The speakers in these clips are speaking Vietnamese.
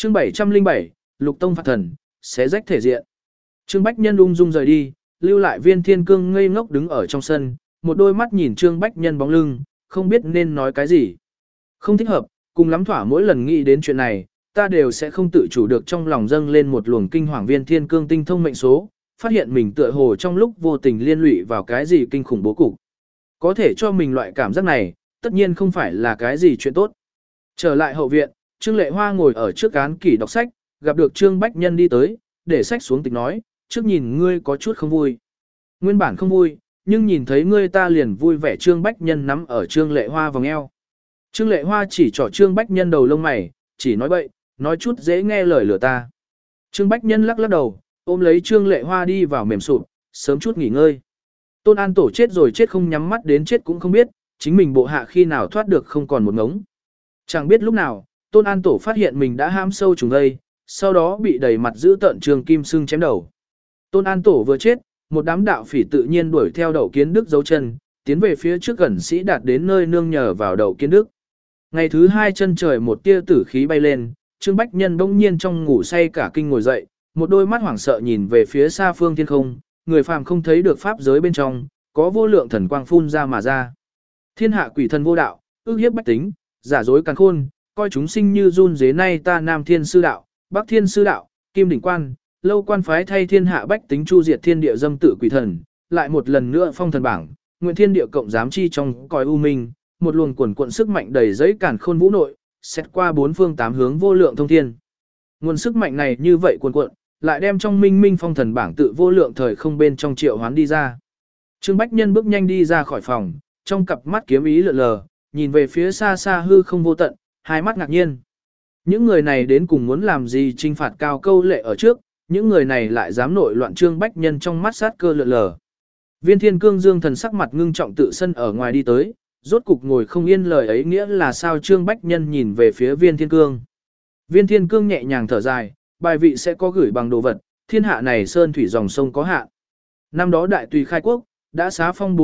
Chương 707, Lục Tông phạt thần, xé rách thể diện. Trương Bách Nhân ung dung rời đi, lưu lại Viên Thiên Cương ngây ngốc đứng ở trong sân, một đôi mắt nhìn Trương Bách Nhân bóng lưng, không biết nên nói cái gì. Không thích hợp, cùng lắm thỏa mỗi lần nghĩ đến chuyện này, ta đều sẽ không tự chủ được trong lòng dâng lên một luồng kinh hoàng. Viên Thiên Cương tinh thông mệnh số, phát hiện mình tựa hồ trong lúc vô tình liên lụy vào cái gì kinh khủng bố cục. Có thể cho mình loại cảm giác này, tất nhiên không phải là cái gì chuyện tốt. Trở lại hậu viện, Trương Lệ Hoa ngồi ở trước án kỷ đọc sách, gặp được Trương Bách Nhân đi tới, để sách xuống tịch nói, trước nhìn ngươi có chút không vui. Nguyên bản không vui, nhưng nhìn thấy ngươi ta liền vui vẻ. Trương Bách Nhân nắm ở Trương Lệ Hoa vòng eo. Trương Lệ Hoa chỉ trỏ Trương Bách Nhân đầu lông mày, chỉ nói bậy, nói chút dễ nghe lời lừa ta. Trương Bách Nhân lắc lắc đầu, ôm lấy Trương Lệ Hoa đi vào mềm sụp, sớm chút nghỉ ngơi. Tôn An Tổ chết rồi chết không nhắm mắt đến chết cũng không biết, chính mình bộ hạ khi nào thoát được không còn một ngống. Chẳng biết lúc nào, Tôn An Tổ phát hiện mình đã hãm sâu trùng đây, sau đó bị đẩy mặt giữ tợn Trường Kim Sưng chém đầu. Tôn An Tổ vừa chết, một đám đạo phỉ tự nhiên đuổi theo Đậu Kiến Đức dấu chân, tiến về phía trước gần sĩ đạt đến nơi nương nhờ vào Đậu Kiến Đức. Ngày thứ hai chân trời một tia tử khí bay lên, Trương Bách Nhân bỗng nhiên trong ngủ say cả kinh ngồi dậy, một đôi mắt hoảng sợ nhìn về phía xa phương thiên không, người phàm không thấy được pháp giới bên trong, có vô lượng thần quang phun ra mà ra. Thiên hạ quỷ thần vô đạo, ước hiếp bách tính, giả dối càn khôn, coi chúng sinh như run dế. Nay ta Nam Thiên Sư Đạo, Bắc Thiên Sư Đạo, Kim Đỉnh Quan, Lâu Quan phái thay thiên hạ bách tính chu diệt thiên địa dâm tử quỷ thần, lại một lần nữa phong thần bảng, nguyện thiên địa cộng giám chi trong cõi u minh, một luồng quần cuộn sức mạnh đầy giấy càn khôn vũ nội, xét qua bốn phương tám hướng vô lượng thông thiên. Nguồn sức mạnh này như vậy cuồn cuộn, lại đem trong minh minh phong thần bảng tự vô lượng thời không bên trong triệu hoán đi ra. Trương Bách Nhân bước nhanh đi ra khỏi phòng, trong cặp mắt kiếm ý lượn lờ, nhìn về phía xa xa hư không vô tận, hai mắt ngạc nhiên. Những người này đến cùng muốn làm gì? Trinh phạt cao câu lệ ở trước, những người này lại dám nội loạn. Trương Bách Nhân trong mắt sát cơ lượn lờ. Viên Thiên Cương Dương thần sắc mặt ngưng trọng tự sân ở ngoài đi tới, rốt cục ngồi không yên. Lời ấy nghĩa là sao? Trương Bách Nhân nhìn về phía Viên Thiên Cương. Viên Thiên Cương nhẹ nhàng thở dài, bài vị sẽ có gửi bằng đồ vật, thiên hạ này sơn thủy dòng sông có hạn. Năm đó đại tùy khai quốc, đã xá phong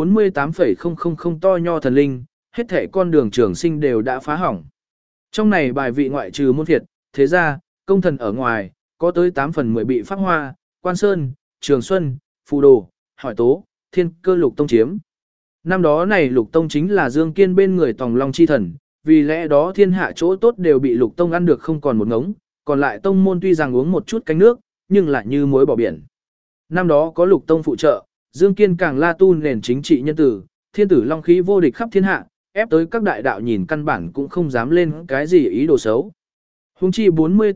48,000 to nho thần linh, hết thể con đường trường sinh đều đã phá hỏng. Trong này bài vị ngoại trừ môn phiệt, thế gia, công thần ở ngoài, có tới 8/10 bị Pháp Hoa, Quan Sơn, Trường Xuân, Phù Đồ, Hỏi Tố, Thiên Cơ Lục Tông chiếm. Năm đó này Lục Tông chính là Dương Kiên bên người Tòng Long chi thần, vì lẽ đó thiên hạ chỗ tốt đều bị Lục Tông ăn được không còn một ngống, còn lại tông môn tuy rằng uống một chút canh nước, nhưng lại như muối bỏ biển. Năm đó có Lục Tông phụ trợ, Dương Kiên càng la tu nền chính trị nhân tử, thiên tử long khí vô địch khắp thiên hạ, ép tới các đại đạo nhìn căn bản cũng không dám lên cái gì ý đồ xấu. Hùng chi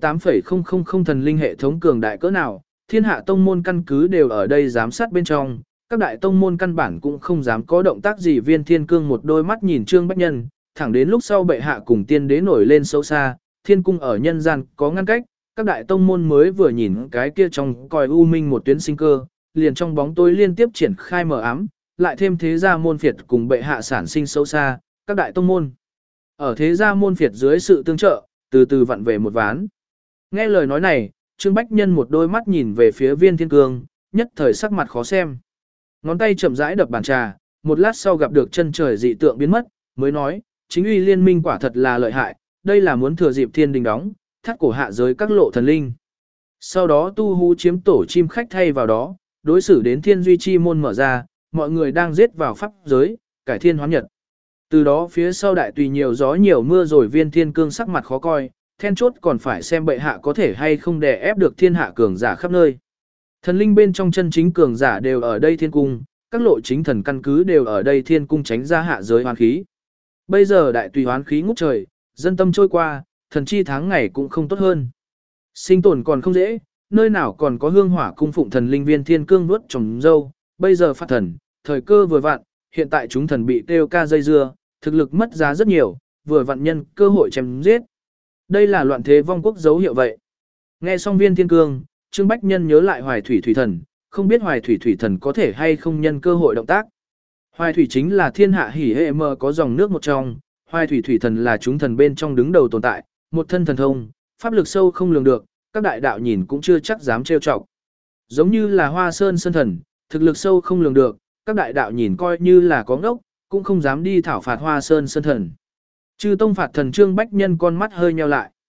48,000 thần linh hệ thống cường đại cỡ nào, thiên hạ tông môn căn cứ đều ở đây giám sát bên trong, các đại tông môn căn bản cũng không dám có động tác gì. Viên Thiên Cương một đôi mắt nhìn Trương Bách Nhân, thẳng đến lúc sau bệ hạ cùng tiên đế nổi lên xấu xa, thiên cung ở nhân gian có ngăn cách, các đại tông môn mới vừa nhìn cái kia trong còi u minh một tuyến sinh cơ, liền trong bóng tối liên tiếp triển khai mờ ám, lại thêm thế gia môn phiệt cùng bệ hạ sản sinh xấu xa, các đại tông môn ở thế gia môn phiệt dưới sự tương trợ, từ từ vặn về một ván. Nghe lời nói này, Trương Bách Nhân một đôi mắt nhìn về phía Viên Thiên Cương, nhất thời sắc mặt khó xem. Ngón tay chậm rãi đập bàn trà, một lát sau gặp được chân trời dị tượng biến mất, mới nói, chính uy liên minh quả thật là lợi hại, đây là muốn thừa dịp thiên đình đóng, thắt cổ hạ giới các lộ thần linh. Sau đó tu hú chiếm tổ chim khách thay vào đó, đối xử đến thiên duy chi môn mở ra, mọi người đang giết vào pháp giới, cải thiên hóa nhật. Từ đó phía sau đại tùy nhiều gió nhiều mưa rồi. Viên Thiên Cương sắc mặt khó coi, then chốt còn phải xem bệ hạ có thể hay không đè ép được thiên hạ cường giả khắp nơi. Thần linh bên trong chân chính cường giả đều ở đây thiên cung, các lộ chính thần căn cứ đều ở đây thiên cung tránh ra hạ giới hoán khí. Bây giờ đại tùy hoán khí ngút trời, dân tâm trôi qua, thần chi tháng ngày cũng không tốt hơn. Sinh tồn còn không dễ, nơi nào còn có hương hỏa cung phụng thần linh. Viên Thiên Cương nuốt trồng dâu, bây giờ phát thần, thời cơ vừa vặn, hiện tại chúng thần bị kêu ca dây dưa, thực lực mất giá rất nhiều, vừa vặn nhân cơ hội chém giết. Đây là loạn thế vong quốc dấu hiệu vậy. Nghe xong Viên Thiên Cương, Trương Bách Nhân nhớ lại Hoài Thủy Thủy Thần, không biết Hoài Thủy Thủy Thần có thể hay không nhân cơ hội động tác. Hoài Thủy chính là thiên hạ hỉ hệ mờ có dòng nước một trong, Hoài Thủy Thủy Thần là chúng thần bên trong đứng đầu tồn tại, một thân thần thông, pháp lực sâu không lường được, các đại đạo nhìn cũng chưa chắc dám trêu chọc. Giống như là Hoa Sơn Sơn Thần, thực lực sâu không lường được, các đại đạo nhìn coi như là có ngốc, cũng không dám đi thảo phạt Hoa Sơn Sơn Thần. Chư tông phạt thần Trương Bách Nhân con mắt hơi nheo lại.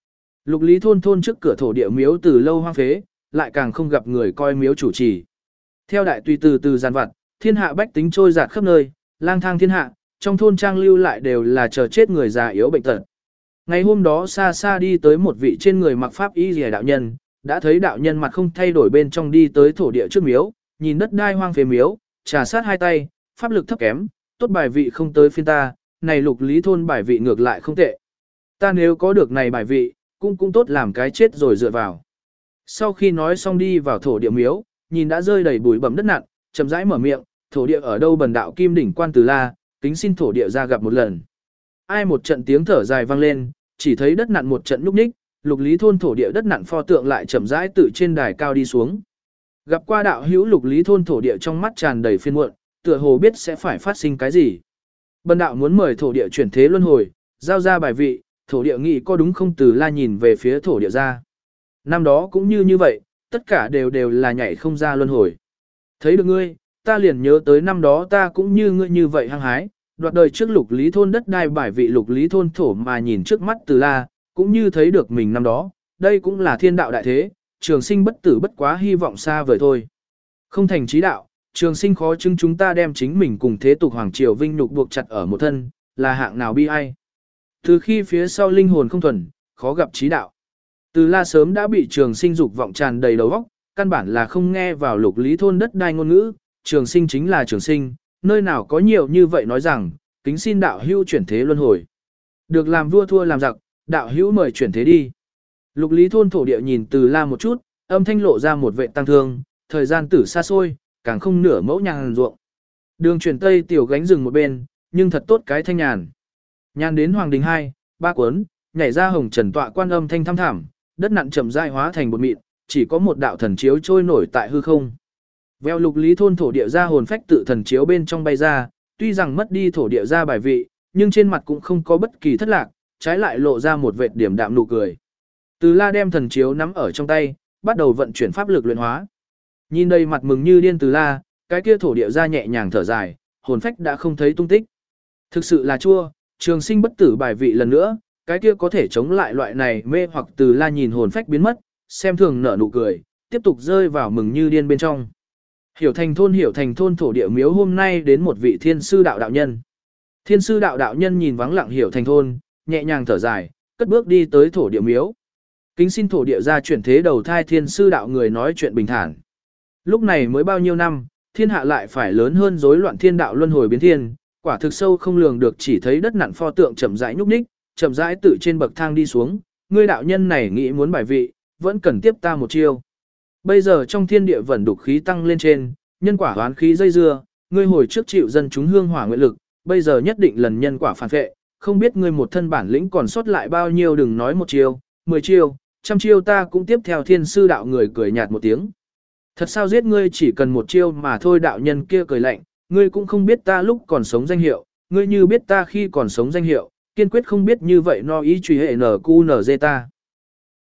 Lục Lý thôn trước cửa thổ địa miếu từ lâu hoang phế, lại càng không gặp người coi miếu chủ trì. Theo đại tùy từ từ giàn vặt, thiên hạ bách tính trôi dạt khắp nơi, lang thang thiên hạ, trong thôn trang lưu lại đều là chờ chết người già yếu bệnh tật. Ngày hôm đó xa xa đi tới một vị trên người mặc pháp y rìa đạo nhân, đã thấy đạo nhân mặt không thay đổi bên trong đi tới thổ địa trước miếu, nhìn đất đai hoang phế miếu, trà sát hai tay, pháp lực thấp kém, tốt bài vị không tới phiên ta, này Lục Lý thôn bài vị ngược lại không tệ. Ta nếu có được này bài vị, cũng tốt làm cái chết rồi dựa vào. Sau khi nói xong đi vào thổ địa miếu, nhìn đã rơi đầy bụi bẩm đất nặng, chậm rãi mở miệng, thổ địa ở đâu bần đạo kim đỉnh quan từ la, kính xin thổ địa ra gặp một lần. Ai một trận tiếng thở dài vang lên, chỉ thấy đất nặn một trận nhúc nhích, Lục Lý thôn thổ địa đất nặn pho tượng lại chậm rãi từ trên đài cao đi xuống. Gặp qua đạo hữu Lục Lý thôn thổ địa trong mắt tràn đầy phiền muộn, tựa hồ biết sẽ phải phát sinh cái gì. Bần đạo muốn mời thổ địa chuyển thế luân hồi, giao ra bài vị, thổ địa nghĩ có đúng không, từ la nhìn về phía thổ địa ra. Năm đó cũng như vậy, tất cả đều là nhảy không ra luân hồi. Thấy được ngươi, ta liền nhớ tới năm đó ta cũng như ngươi như vậy hăng hái, đoạt đời trước Lục Lý thôn đất đai bài vị Lục Lý thôn thổ mà nhìn trước mắt từ la, cũng như thấy được mình năm đó, đây cũng là thiên đạo đại thế, trường sinh bất tử bất quá hy vọng xa vời thôi. Không thành trí đạo, trường sinh khó chứng chúng ta đem chính mình cùng thế tục hoàng triều vinh nhục buộc chặt ở một thân, là hạng nào bi ai. Từ khi phía sau linh hồn không thuần, khó gặp trí đạo. Từ la sớm đã bị trường sinh dục vọng tràn đầy đầu óc, căn bản là không nghe vào Lục Lý thôn đất đai ngôn ngữ, trường sinh chính là trường sinh, nơi nào có nhiều như vậy nói rằng, kính xin đạo hữu chuyển thế luân hồi. Được làm vua thua làm giặc, đạo hữu mời chuyển thế đi. Lục Lý thôn thổ địa nhìn từ la một chút, âm thanh lộ ra một vệ tăng thương, thời gian tử xa xôi, càng không nửa mẫu nhàn ruộng. Đường chuyển tây tiểu gánh rừng một bên, nhưng thật tốt cái thanh nhàn. Nhàn đến Hoàng Đình 2, 3 cuốn, nhảy ra hồng trần tọa quan âm thanh thăm thẳm, đất nặn chậm rãi hóa thành bột mịn, chỉ có một đạo thần chiếu trôi nổi tại hư không. Veo Lục Lý thôn thổ địa ra hồn phách tự thần chiếu bên trong bay ra, tuy rằng mất đi thổ địa ra bài vị, nhưng trên mặt cũng không có bất kỳ thất lạc, trái lại lộ ra một vệt điểm đạm nụ cười. Từ la đem thần chiếu nắm ở trong tay, bắt đầu vận chuyển pháp lực luyện hóa. Nhìn đây mặt mừng như điên từ la, cái kia thổ địa ra nhẹ nhàng thở dài, hồn phách đã không thấy tung tích. Thực sự là chua, trường sinh bất tử bài vị lần nữa, cái kia có thể chống lại loại này mê hoặc. Từ la nhìn hồn phách biến mất, xem thường nở nụ cười, tiếp tục rơi vào mừng như điên bên trong. Hiểu thành thôn thổ địa miếu hôm nay đến một vị thiên sư đạo đạo nhân. Thiên sư đạo đạo nhân nhìn vắng lặng hiểu thành thôn, nhẹ nhàng thở dài, cất bước đi tới thổ địa miếu. Kính xin thổ địa ra chuyển thế đầu thai thiên sư đạo người nói chuyện bình thản. Lúc này mới bao nhiêu năm, thiên hạ lại phải lớn hơn rối loạn thiên đạo luân hồi biến thiên, quả thực sâu không lường được, chỉ thấy đất nặn pho tượng chậm rãi nhúc nhích, chậm rãi tự trên bậc thang đi xuống, ngươi đạo nhân này nghĩ muốn bài vị, vẫn cần tiếp ta một chiêu. Bây giờ trong thiên địa vẫn đục khí tăng lên trên, nhân quả oán khí dây dưa, ngươi hồi trước chịu dân chúng hương hỏa nguyện lực, bây giờ nhất định lần nhân quả phản vệ, không biết ngươi một thân bản lĩnh còn sót lại bao nhiêu, đừng nói một chiêu, 10 chiêu, trăm chiêu ta cũng tiếp theo. Thiên sư đạo người cười nhạt một tiếng. Thật sao giết ngươi chỉ cần một chiêu mà thôi, đạo nhân kia cười lạnh, ngươi cũng không biết ta lúc còn sống danh hiệu, ngươi như biết ta khi còn sống danh hiệu, kiên quyết không biết như vậy no ý truy hệ nq ta.